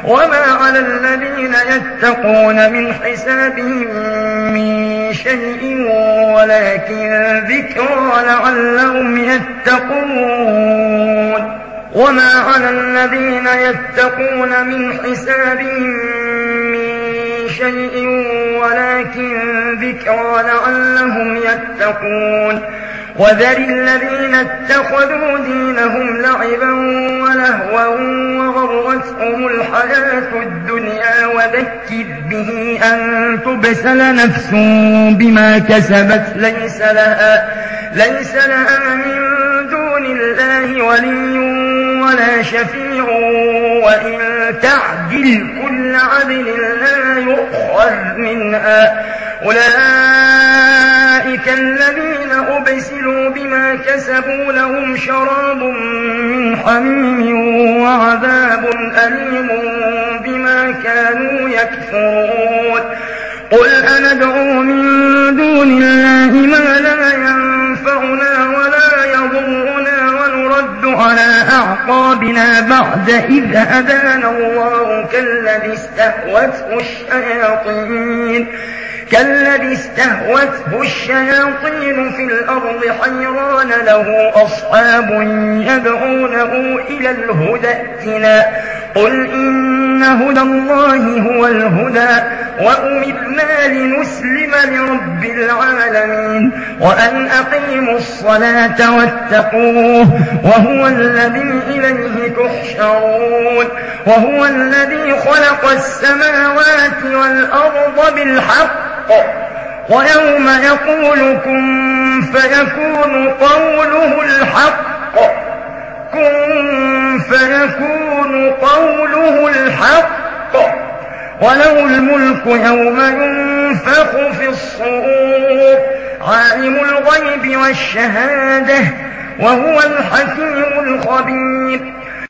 وما على الذين يتقون من حسابهم من شيء ولكن ذكرى لعلهم يتقون وما على الذين يتقون من حسابهم من شيء ولكن ذكرى لعلهم يتقون وذر الذين اتخذوا دينهم لعبا ولهوا وغرتهم الحياة الدنيا وذكر به أن تبسل نفس بما كسبت ليس لها من دون الله ولي ولا شفيع وإن تعدل كل عدل لا يؤخذ منها أولئك الذين أبسلوا بما كسبوا لهم شراب من حميم وعذاب أليم بما كانوا يكفرون قل أندعو من دون الله ما لا ينفعنا ولا يضرنا ونرد على أعقابنا بعد إذ هدانا الله كالذي استهوته الشياطين في الأرض حيران له أصحاب يدعونه إلى الهدى ائتنا قل إن هدى الله هو الهدى وأمرنا لنسلم لرب العالمين وأن أقيموا الصلاة واتقوه وهو الذي إليه تحشرون وهو الذي خلق السماوات والأرض بالحق ويوم يقول كن فيكون قوله الحق وله الملك يوم ينفخ في الصور عالم الغيب والشهادة وهو الحكيم الخبير